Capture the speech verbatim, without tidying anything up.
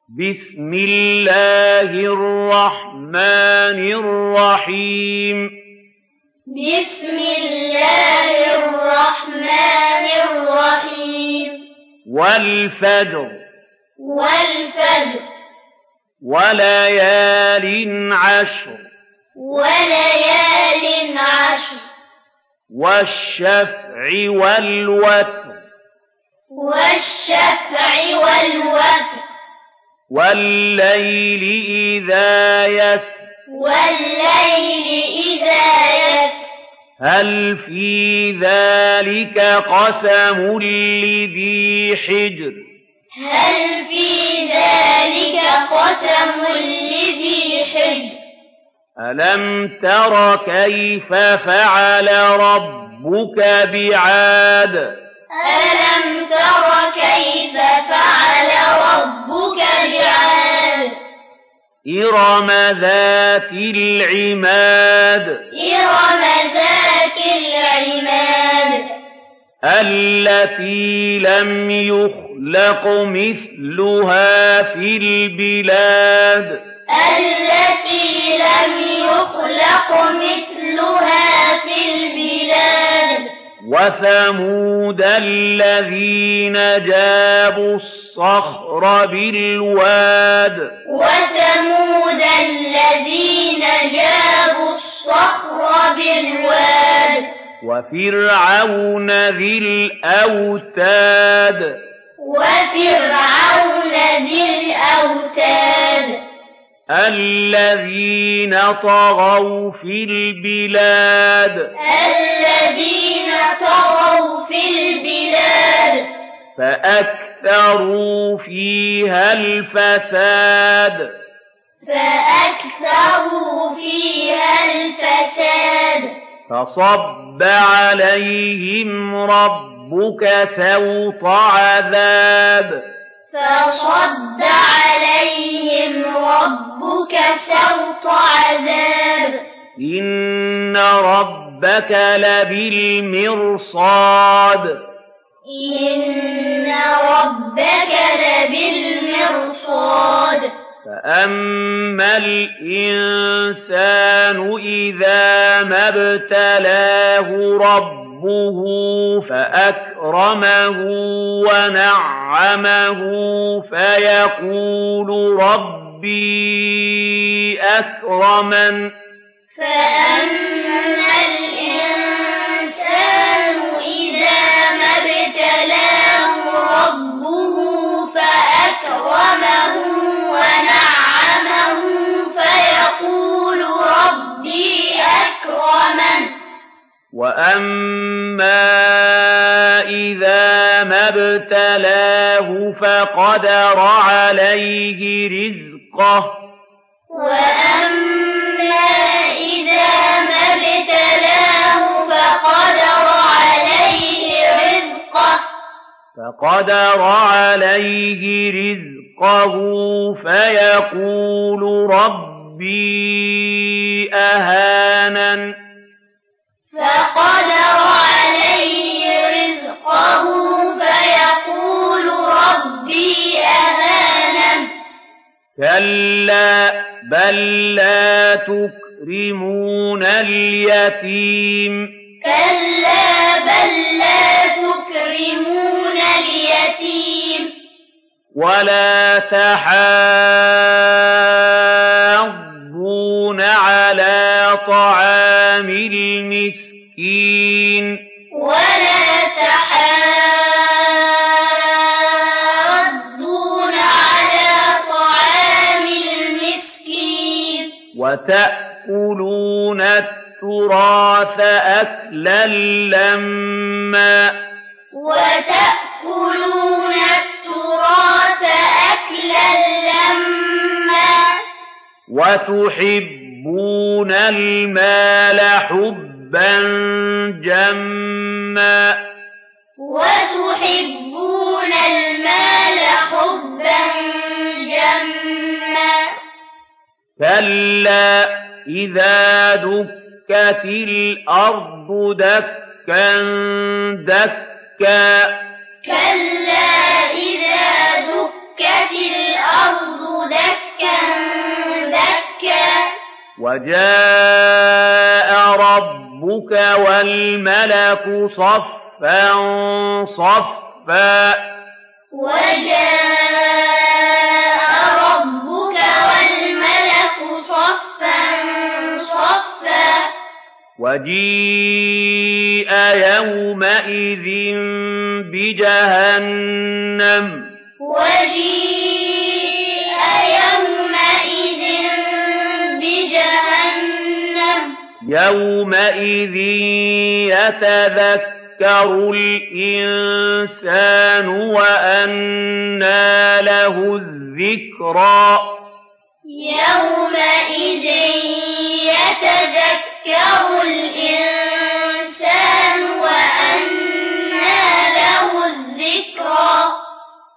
بسم الله الرحمن الرحيم بسم الله الرحمن الرحيم والفجر والفجر وليال عشر وليال عشر والشفع والوتر والشفع والوتر والليل إذا يسر والليل إذا يسر هل في ذلك قسم لذي حجر هل في ذلك قسم لذي حجر ألم تر كيف فعل ربك بعاد ألم تر كيف فعل ربك بعاد إرم ذات العماد إرم ذات العماد التي لم يخلق مثلها في البلاد التي لم يخلق مثلها في البلاد وثمود الذين جابوا الصخر بالواد وثمود الذين جابوا الصخر بالواد وفرعون ذي الأوتاد وفرعون ذي الأوتاد الذين طغوا في البلاد الذين طغوا في البلاد فأكثروا فيها الفساد فأكثروا فيها الفساد فصب عليهم ربك سوط عذاب فصد عليهم ربك سوط عذاب إن ربك لبالمرصاد إن ربك لبالمرصاد فأما الإنسان إذا ما ابتلاه ربه فأكرمه ونعمه فيقول ربي أكرمن فأما الإنسان إذا ما ابتلاه ربه فأكرمه ونعمه فيقول ربي أكرمن وأما إذا ما ابتلاه فقدر عليه رزقه وأما إذا ما ابتلاه فقدر عليه رزقه فقدر عليه رزقه فيقول ربي أهانن فقدر عليه رزقه فيقول ربي أهانن كلا بل لا تكرمون اليتيم كلا بل لا تكرمون اليتيم ولا تحاضون على طعام المسكين ولا تحاضون على طعام المسكين وتأكلون التراث أكلا لما وتأكلون التراث أكلا لما وتحبون المال حبا جما وتحبون المال حبا جما كلا إذا دكت الأرض دكا دكا كلا إذا دكت الأرض وجاء ربك والملك صفا صفا وجاء ربك والملك صفا صفا وجيء يومئذ بجهنم وجيء يومئذ بجهنم يومئذ يتذكر الإنسان وأنى له الذكرى يومئذ يتذكر الإنسان